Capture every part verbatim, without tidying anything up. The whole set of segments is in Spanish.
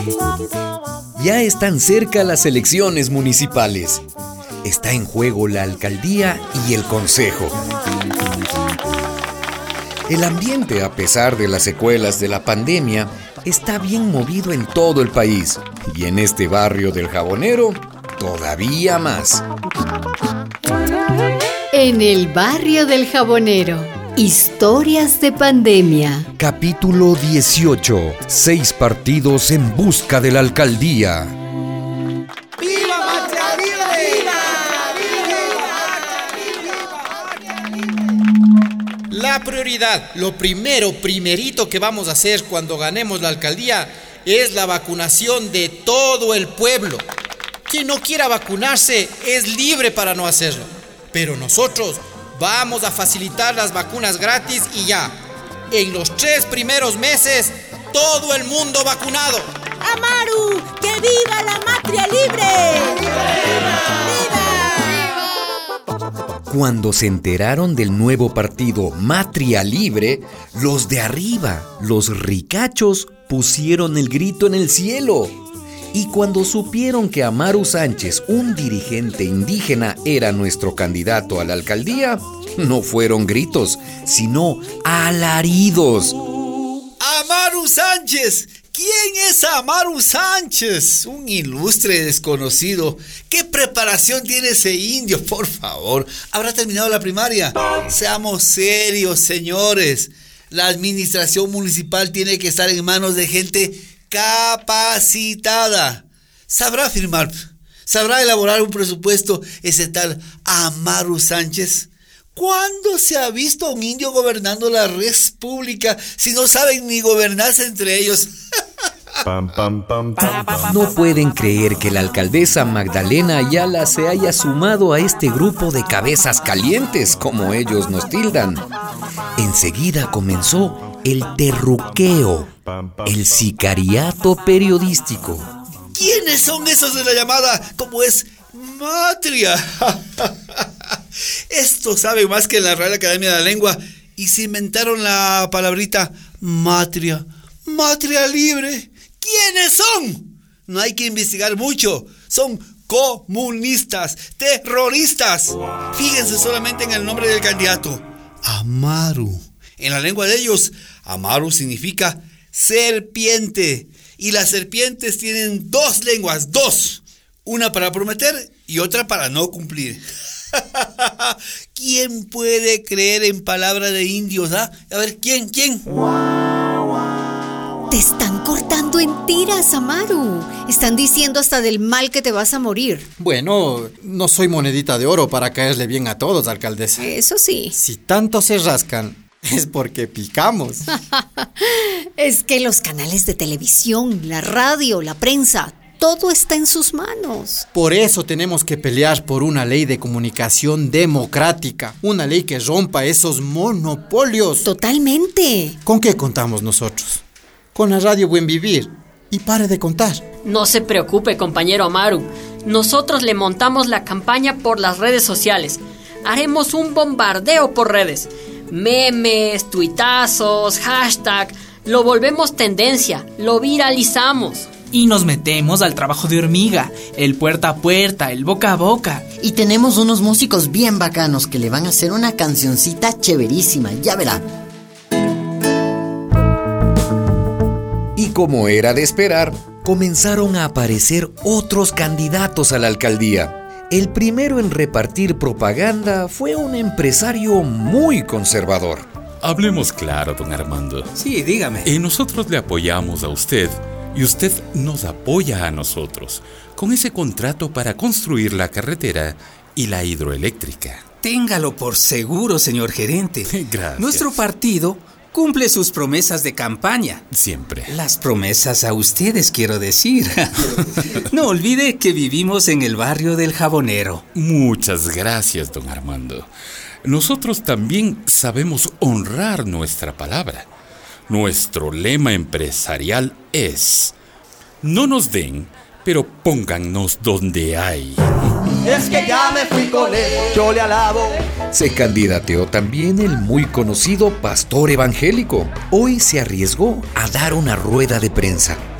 Ya están cerca las elecciones municipales. Está en juego la alcaldía y el concejo. El ambiente, a pesar de las secuelas de la pandemia, está bien movido en todo el país. Y en este barrio del Jabonero, todavía más. En el barrio del Jabonero, historias de pandemia. Capítulo dieciocho. Seis partidos en busca de la alcaldía. ¡Viva Matria Libre! La prioridad, lo primero, primerito que vamos a hacer cuando ganemos la alcaldía es la vacunación de todo el pueblo. Quien no quiera vacunarse es libre para no hacerlo. Pero nosotros vamos a facilitar las vacunas gratis y ya. En los tres primeros meses, todo el mundo vacunado. ¡Amaru! ¡Que viva la Matria Libre! ¡Viva! Cuando se enteraron del nuevo partido Matria Libre, los de arriba, los ricachos, pusieron el grito en el cielo. Y cuando supieron que Amaru Sánchez, un dirigente indígena, era nuestro candidato a la alcaldía, no fueron gritos, sino alaridos. ¡Amaru Sánchez! ¿Quién es Amaru Sánchez? Un ilustre desconocido. ¿Qué preparación tiene ese indio, por favor? ¿Habrá terminado la primaria? Seamos serios, señores. La administración municipal tiene que estar en manos de gente capacitada. ¿Sabrá firmar? ¿Sabrá elaborar un presupuesto ese tal Amaru Sánchez? ¿Cuándo se ha visto a un indio gobernando la república si no saben ni gobernarse entre ellos? No pueden creer que la alcaldesa Magdalena Ayala se haya sumado a este grupo de cabezas calientes, como ellos nos tildan. Enseguida comenzó el terruqueo, el sicariato periodístico. ¿Quiénes son esos de la llamada? ¿Cómo es? Matria. Esto sabe más que la Real Academia de la Lengua y se inventaron la palabrita matria. Matria Libre. ¿Quiénes son? No hay que investigar mucho. Son comunistas, terroristas. Fíjense solamente en el nombre del candidato. Amaru. En la lengua de ellos, Amaru significa serpiente. Y las serpientes tienen dos lenguas, dos. Una para prometer y otra para no cumplir. ¿Quién puede creer en palabra de indios? ¿Ah? A ver, ¿quién? ¿Quién? Te están cortando en tiras, Amaru. Están diciendo hasta del mal que te vas a morir. Bueno, no soy monedita de oro para caerle bien a todos, alcaldesa. Eso sí. Si tanto se rascan, es porque picamos. Es que los canales de televisión, la radio, la prensa, todo está en sus manos. Por eso tenemos que pelear por una ley de comunicación democrática. Una ley que rompa esos monopolios. Totalmente. ¿Con qué contamos nosotros? Con la radio Buen Vivir. Y pare de contar. No se preocupe, compañero Amaru. Nosotros le montamos la campaña por las redes sociales. Haremos un bombardeo por redes. Memes, tuitazos, hashtag. Lo volvemos tendencia. Lo viralizamos. Y nos metemos al trabajo de hormiga, el puerta a puerta, el boca a boca. Y tenemos unos músicos bien bacanos que le van a hacer una cancioncita chéverísima, ya verá. Y como era de esperar, comenzaron a aparecer otros candidatos a la alcaldía. El primero en repartir propaganda fue un empresario muy conservador. Hablemos claro, don Armando. Sí, dígame. Y nosotros le apoyamos a usted. Y usted nos apoya a nosotros con ese contrato para construir la carretera y la hidroeléctrica. Téngalo por seguro, señor gerente. Gracias. Nuestro partido cumple sus promesas de campaña. Siempre. Las promesas a ustedes, quiero decir. No olvide que vivimos en el barrio del Jabonero. Muchas gracias, don Armando. Nosotros también sabemos honrar nuestra palabra. Nuestro lema empresarial es: no nos den, pero póngannos donde hay. Es que ya me fui con él, yo le alabo. Se candidateó también el muy conocido pastor evangélico. Hoy se arriesgó a dar una rueda de prensa. No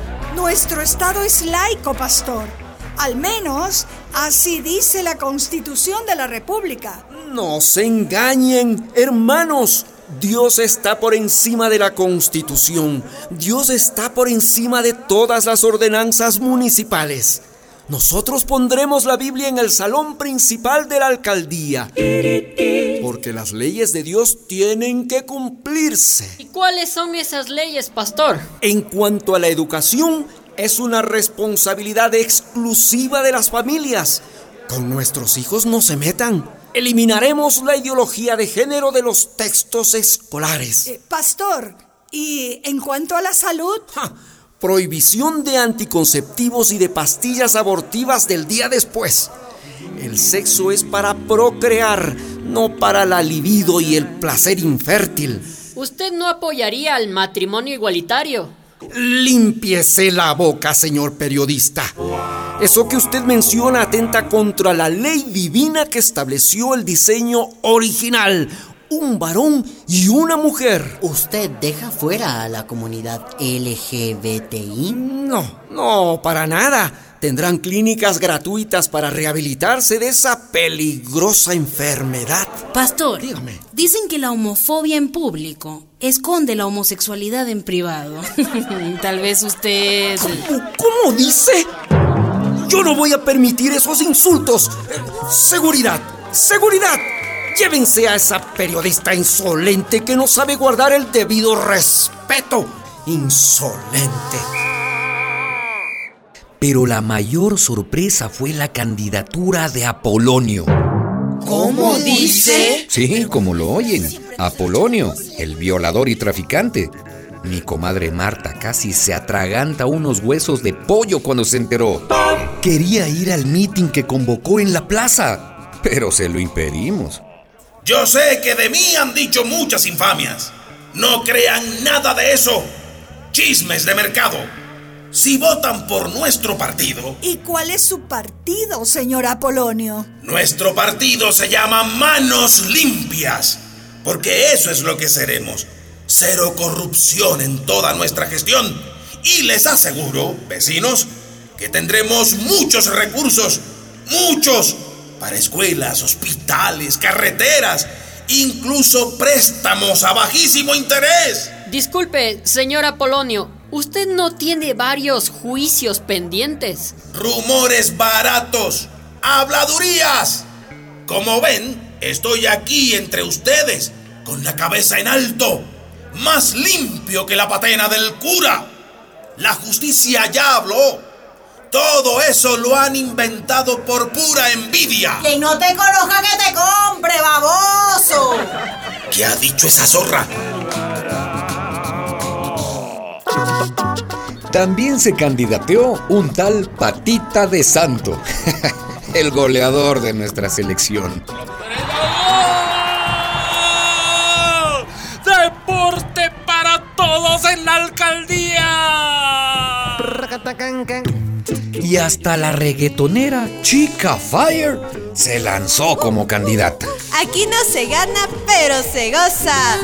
Nuestro Estado es laico, pastor. Al menos así dice la Constitución de la República. No se engañen, hermanos. Dios está por encima de la Constitución. Dios está por encima de todas las ordenanzas municipales. Nosotros pondremos la Biblia en el salón principal de la alcaldía, porque las leyes de Dios tienen que cumplirse. ¿Y cuáles son esas leyes, pastor? En cuanto a la educación, es una responsabilidad exclusiva de las familias. Con nuestros hijos no se metan. Eliminaremos la ideología de género de los textos escolares. Eh, pastor, ¿y en cuanto a la salud? ¡Ja! Prohibición de anticonceptivos y de pastillas abortivas del día después. El sexo es para procrear, no para la libido y el placer infértil. ¿Usted no apoyaría al matrimonio igualitario? Límpiese la boca, señor periodista. Eso que usted menciona atenta contra la ley divina que estableció el diseño original. Un varón y una mujer. ¿Usted deja fuera a la comunidad L G B T I? No, no, para nada. Tendrán clínicas gratuitas para rehabilitarse de esa peligrosa enfermedad. Pastor, dígame. Dicen que la homofobia en público esconde la homosexualidad en privado. Tal vez usted... ¿Cómo, cómo dice? Yo no voy a permitir esos insultos. Eh, seguridad, seguridad. Llévense a esa periodista insolente que no sabe guardar el debido respeto. Insolente. Pero la mayor sorpresa fue la candidatura de Apolonio. ¿Cómo dice? Sí, como lo oyen. Apolonio, el violador y traficante. Mi comadre Marta casi se atraganta unos huesos de pollo cuando se enteró. Quería ir al mitin que convocó en la plaza, pero se lo impedimos. Yo sé que de mí han dicho muchas infamias. No crean nada de eso. Chismes de mercado. Si votan por nuestro partido... ¿Y cuál es su partido, señor Apolonio? Nuestro partido se llama Manos Limpias, porque eso es lo que seremos. Cero corrupción en toda nuestra gestión. Y les aseguro, vecinos, que tendremos muchos recursos, muchos, para escuelas, hospitales, carreteras, incluso préstamos a bajísimo interés. Disculpe, señor Apolonio, ¿usted no tiene varios juicios pendientes? Rumores baratos, habladurías. Como ven, estoy aquí entre ustedes, con la cabeza en alto, más limpio que la patena del cura. La justicia ya habló. Todo eso lo han inventado por pura envidia. Quien no te conozca que te compre, baboso. ¿Qué ha dicho esa zorra? También se candidateó un tal Patita de Santo, el goleador de nuestra selección. ¡Deporte para todos en la alcaldía! Y hasta la reggaetonera Chica Fire se lanzó como candidata. Aquí no se gana, pero se goza.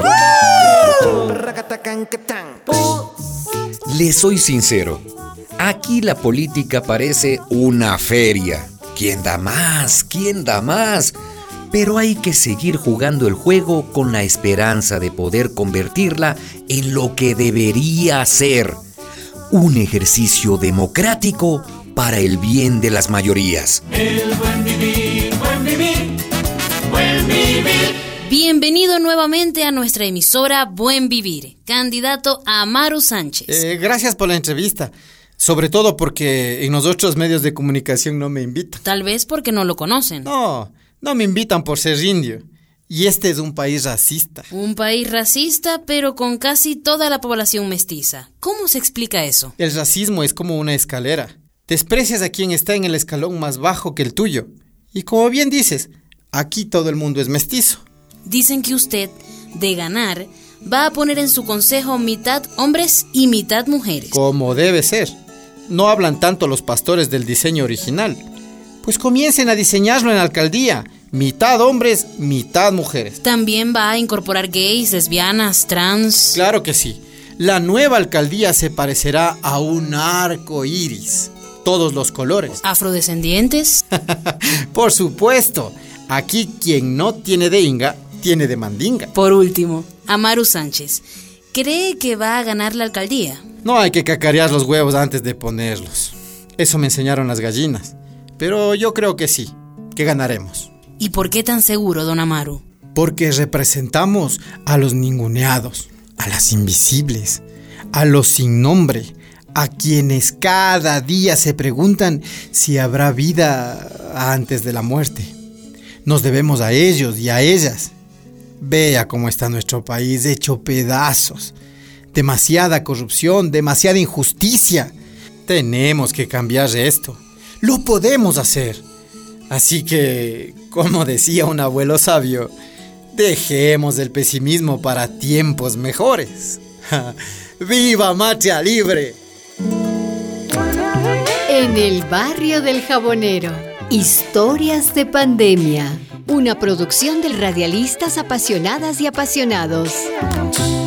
Les soy sincero, aquí la política parece una feria. ¿Quién da más? ¿Quién da más? Pero hay que seguir jugando el juego con la esperanza de poder convertirla en lo que debería ser. Un ejercicio democrático para el bien de las mayorías. El buen vivir, buen vivir, buen vivir. Bienvenido nuevamente a nuestra emisora Buen Vivir, candidato Amaru Sánchez. Eh, gracias por la entrevista, sobre todo porque en los otros medios de comunicación no me invitan. Tal vez porque no lo conocen. No, no me invitan por ser indio. Y este es un país racista. Un país racista, pero con casi toda la población mestiza. ¿Cómo se explica eso? El racismo es como una escalera. Desprecias a quien está en el escalón más bajo que el tuyo. Y como bien dices, aquí todo el mundo es mestizo. Dicen que usted, de ganar, va a poner en su consejo mitad hombres y mitad mujeres. Como debe ser. No hablan tanto los pastores del diseño original. Pues comiencen a diseñarlo en la alcaldía. Mitad hombres, mitad mujeres. ¿También va a incorporar gays, lesbianas, trans? Claro que sí. La nueva alcaldía se parecerá a un arco iris. Todos los colores. ¿Afrodescendientes? Por supuesto. Aquí quien no tiene de inga, tiene de mandinga. Por último, Amaru Sánchez. ¿Cree que va a ganar la alcaldía? No hay que cacarear los huevos antes de ponerlos. Eso me enseñaron las gallinas. Pero yo creo que sí, que ganaremos. ¿Y por qué tan seguro, don Amaru? Porque representamos a los ninguneados, a las invisibles, a los sin nombre, a quienes cada día se preguntan si habrá vida antes de la muerte. Nos debemos a ellos y a ellas. Vea cómo está nuestro país hecho pedazos. Demasiada corrupción, demasiada injusticia. Tenemos que cambiar esto. Lo podemos hacer. Así que, como decía un abuelo sabio, dejemos el pesimismo para tiempos mejores. ¡Viva Matria Libre! En el barrio del Jabonero, historias de pandemia. Una producción de radialistas apasionadas y apasionados.